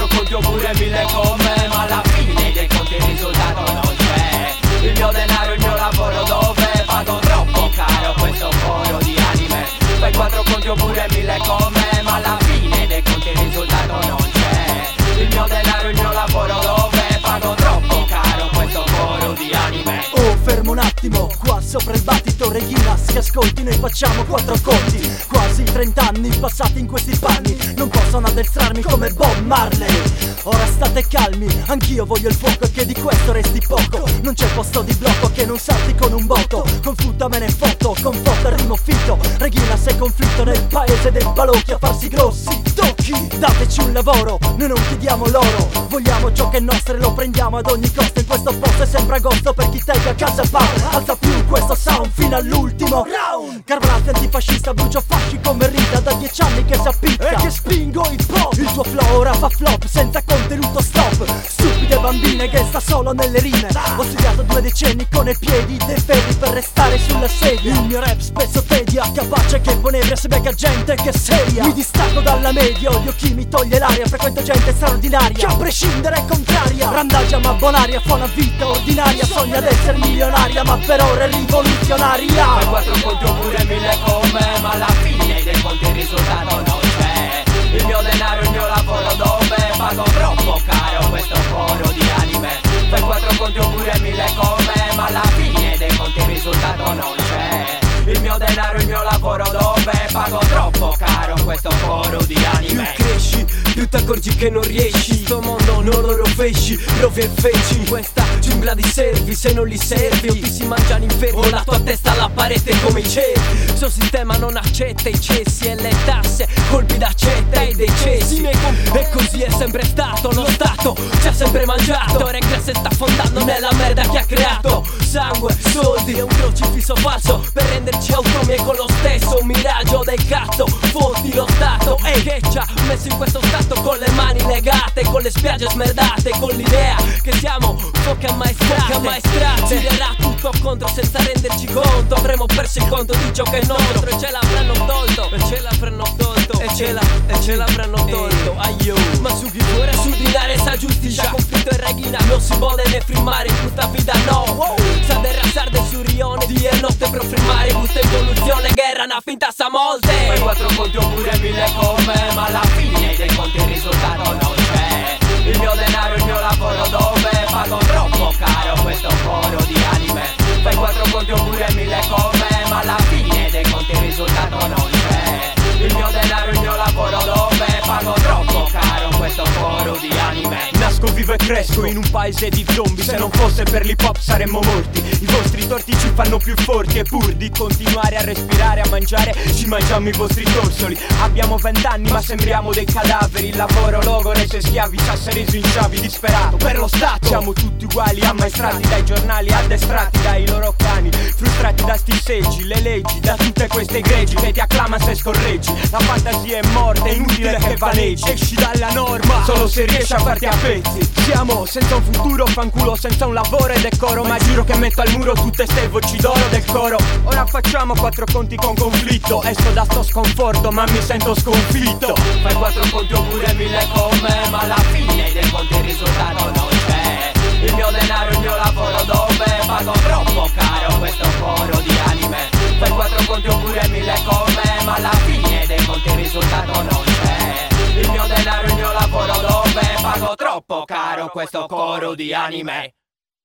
quattro conti oppure 1000 come, ma alla fine dei conti il risultato non c'è. Il mio denaro, il mio lavoro dove pago troppo caro questo coro di anime. Fai quattro conti oppure 1000 come, ma alla fine dei conti il risultato non c'è. Il mio denaro, il mio lavoro dove pago troppo caro questo coro di anime. Oh, fermo un attimo, qua sopra il battito Regina, si ascolti, noi facciamo quattro conti. Quasi 30 anni passati in questi panni, non possono addestrarmi come Bob Marley. Ora state calmi, anch'io voglio il fuoco e che di questo resti poco. Non c'è posto di blocco che non salti con un botto. Con frutta me ne fotto, con foto rimo fitto. Regina sei conflitto nel paese dei balocchi a farsi grossi tocchi. Dateci un lavoro, noi non chiediamo l'oro. Vogliamo ciò che è nostro e lo prendiamo ad ogni costo. In questo posto è sempre agosto per chi taglia a casa fa. Alza più questo sound fino all'ultimo round. Carburante antifascista, brucio fasci come Rita. Da 10 anni che si appicca e che spingo hip hop. Il tuo flow ora fa flop senza contenuto stop. Stupide bambine che sta solo nelle rime. Ho studiato 2 decenni con i piedi dei ferri per restare sulla sedia. Il mio rap spesso tedia, capace che Ponebria se becca gente che è seria. Mi distacco dalla media, odio chi mi toglie l'aria. Frequento gente straordinaria che a prescindere è contraria. Randaggia ma bonaria, fa una vita ordinaria. Sogna d'essere milionaria ma per ora è rivoluzionaria. Fai quattro conti oppure 1000 come, ma alla fine dei conti il risultato non c'è. Il mio denaro, il mio lavoro dove pago troppo caro questo coro di anime. Fai quattro conti oppure 1000 come, ma alla fine dei conti il risultato non c'è. Il mio denaro, il mio lavoro dove pago troppo caro questo coro di anime. Più cresci, più t'accorgi che non riesci. Sto mondo non lo rovesci, rovi e feci. In questa giungla di servi, se non li servi o ti si mangiano infermo la tua testa alla parete come i cervi. Sto sistema non accetta i cessi e le tasse, colpi d'accetta e dei cessi. E così è sempre stato, lo Stato ci ha sempre mangiato. Ora in classe sta fondando nella merda che ha creato. Sangue, soldi e un crocifisso falso per renderci autonomi e con lo stesso un miraggio del cazzo. Fotti lo Stato e che ci ha messo in questo stato con le mani legate, con le spiagge smerdate, con l'idea che siamo foche ammaestrate. Girerà tutto contro senza renderci conto. Avremo perso il conto di ciò che è nostro e ce l'avranno tolto, e ce l'avranno tolto, e ce l'avranno tolto. Aio. Ma su chi fuori su dinare sa giustizia. Conflitto e regina non si vuole ne firmare in questa vita no. Sa del razzardo e su rione di e notte per firmare questa evoluzione. Guerra una finta sa molte. Fai quattro conti oppure 1000 come, ma alla fine dei conti il risultato non c'è. Il mio denaro, il mio lavoro dove pago troppo caro questo coro di anime. Fai quattro conti oppure 1000 come, ma alla fine dei conti il risultato non c'è. Il mio denaro, il mio lavoro dove pago troppo caro questo coro di anime. Nasco, vivo e cresco in un paese di zombie. Se non fosse per l'hip hop saremmo morti. I vostri torti ci fanno più forti. E pur di continuare a respirare, a mangiare, ci mangiamo i vostri torsoli. Abbiamo 20 anni ma sembriamo dei cadaveri. Il lavoro, logo, reso schiavi, sassa reso in sciavi, disperato per lo Stato. Siamo tutti uguali, ammaestrati dai giornali, addestrati dai loro cani, frustrati da sti seggi, le leggi, da tutte queste greggi che ti acclamano se scorreggi. La fantasia è morta, è inutile che vaneggi. Esci dalla norma solo se riesci a farti a pezzi. Siamo senza un futuro, fanculo senza un lavoro e decoro. Ma giuro che metto al muro tutte ste voci d'oro del coro. Ora facciamo quattro conti con conflitto. Esco da sto sconforto ma mi sento sconfitto. Fai quattro conti oppure 1000 come, ma alla fine dei conti il risultato non c'è. Il mio denaro, il mio lavoro dove pago troppo caro questo coro di anime. Fai quattro conti oppure 1000 come, ma alla fine dei conti il risultato non c'è. Il mio denaro, il mio lavoro dove pago troppo caro questo coro di anime.